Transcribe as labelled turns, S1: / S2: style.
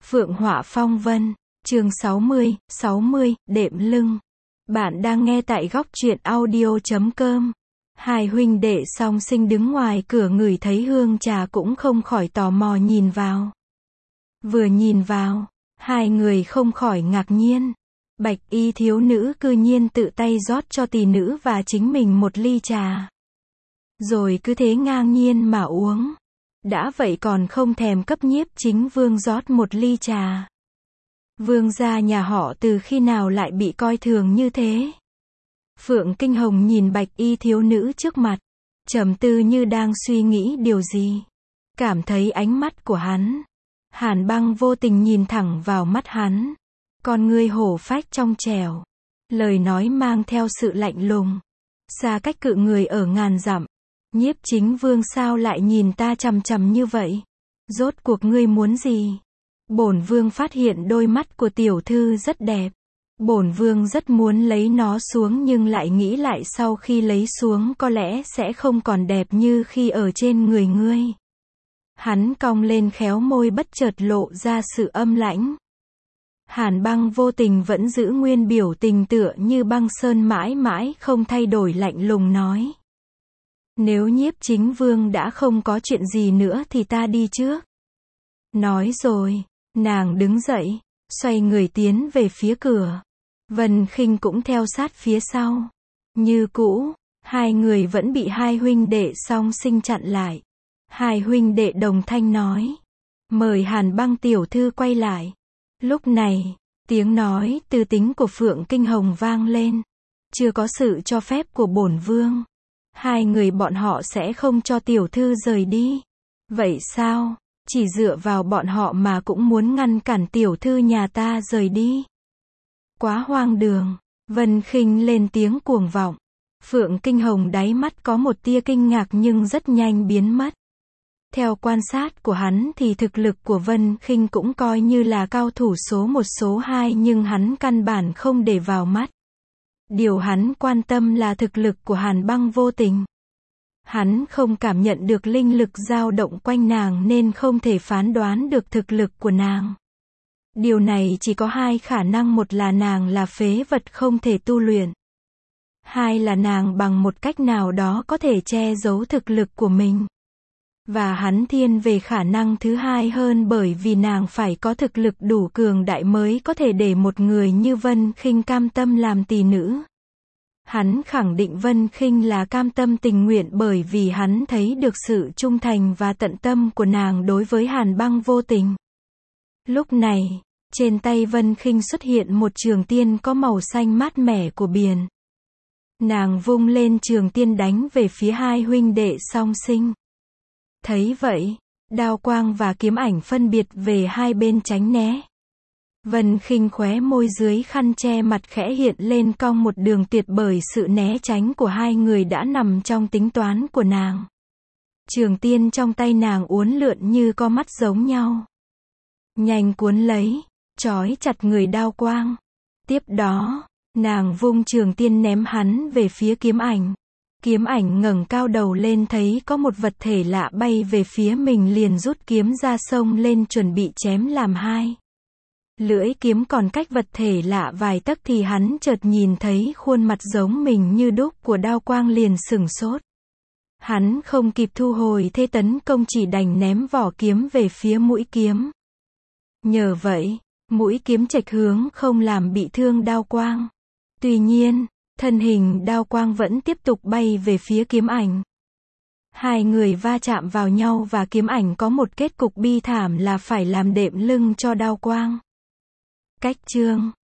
S1: Phượng Họa Phong Vân, chương 60, đệm lưng. Bạn đang nghe tại góc truyện audio.com. Hai huynh đệ song sinh đứng ngoài cửa ngửi thấy hương trà cũng không khỏi tò mò nhìn vào. Vừa nhìn vào, hai người không khỏi ngạc nhiên. Bạch y thiếu nữ cư nhiên tự tay rót cho tỷ nữ và chính mình một ly trà. Rồi cứ thế ngang nhiên mà uống. Đã vậy còn không thèm cấp Nhiếp Chính Vương rót một ly trà. Vương gia nhà họ từ khi nào lại bị coi thường như thế? Phượng Kinh Hồng nhìn bạch y thiếu nữ trước mặt, trầm tư như đang suy nghĩ điều gì. Cảm thấy ánh mắt của hắn. Hàn Băng vô tình nhìn thẳng vào mắt hắn. Con ngươi hổ phách trong trẻo. Lời nói mang theo sự lạnh lùng. Xa cách cự người ở ngàn dặm. Nhiếp Chính Vương sao lại nhìn ta chằm chằm như vậy? Rốt cuộc ngươi muốn gì? Bổn vương phát hiện đôi mắt của tiểu thư rất đẹp. Bổn vương rất muốn lấy nó xuống nhưng lại nghĩ lại sau khi lấy xuống có lẽ sẽ không còn đẹp như khi ở trên người ngươi. Hắn cong lên khéo môi bất chợt lộ ra sự âm lãnh. Hàn Băng vô tình vẫn giữ nguyên biểu tình tựa như băng sơn mãi mãi không thay đổi lạnh lùng nói. Nếu Nhiếp Chính Vương đã không có chuyện gì nữa thì ta đi trước. Nói rồi, nàng đứng dậy, xoay người tiến về phía cửa. Vân Khinh cũng theo sát phía sau. Như cũ, hai người vẫn bị hai huynh đệ song sinh chặn lại. Hai huynh đệ đồng thanh nói. Mời Hàn Băng tiểu thư quay lại. Lúc này, tiếng nói tư tính của Phượng Kinh Hồng vang lên. Chưa có sự cho phép của bổn vương. Hai người bọn họ sẽ không cho tiểu thư rời đi. Vậy sao? Chỉ dựa vào bọn họ mà cũng muốn ngăn cản tiểu thư nhà ta rời đi. Quá hoang đường. Vân Khinh lên tiếng cuồng vọng. Phượng Kinh Hồng đáy mắt có một tia kinh ngạc nhưng rất nhanh biến mất. Theo quan sát của hắn thì thực lực của Vân Khinh cũng coi như là cao thủ số 1 số 2 nhưng hắn căn bản không để vào mắt. Điều hắn quan tâm là thực lực của Hàn Băng vô tình. Hắn không cảm nhận được linh lực dao động quanh nàng nên không thể phán đoán được thực lực của nàng. Điều này chỉ có hai khả năng, một là nàng là phế vật không thể tu luyện. Hai là nàng bằng một cách nào đó có thể che giấu thực lực của mình. Và hắn thiên về khả năng thứ hai hơn bởi vì nàng phải có thực lực đủ cường đại mới có thể để một người như Vân Khinh cam tâm làm tỷ nữ. Hắn khẳng định Vân Khinh là cam tâm tình nguyện bởi vì hắn thấy được sự trung thành và tận tâm của nàng đối với Hàn Băng vô tình. Lúc này, trên tay Vân Khinh xuất hiện một trường tiên có màu xanh mát mẻ của biển. Nàng vung lên trường tiên đánh về phía hai huynh đệ song sinh. Thấy vậy, đao quang và kiếm ảnh phân biệt về hai bên tránh né. Vân Khinh khóe môi dưới khăn che mặt khẽ hiện lên cong một đường tuyệt bởi sự né tránh của hai người đã nằm trong tính toán của nàng. Trường tiên trong tay nàng uốn lượn như có mắt giống nhau. Nhanh cuốn lấy, trói chặt người đao quang. Tiếp đó, nàng vung trường tiên ném hắn về phía kiếm ảnh. Kiếm ảnh ngẩng cao đầu lên thấy có một vật thể lạ bay về phía mình liền rút kiếm ra xông lên chuẩn bị chém làm hai. Lưỡi kiếm còn cách vật thể lạ vài tấc thì hắn chợt nhìn thấy khuôn mặt giống mình như đúc của đao quang liền sửng sốt. Hắn không kịp thu hồi thế tấn công chỉ đành ném vỏ kiếm về phía mũi kiếm. Nhờ vậy, mũi kiếm chệch hướng không làm bị thương đao quang. Tuy nhiên, thân hình đao quang vẫn tiếp tục bay về phía kiếm ảnh. Hai người va chạm vào nhau và kiếm ảnh có một kết cục bi thảm là phải làm đệm lưng cho đao quang. Cách chương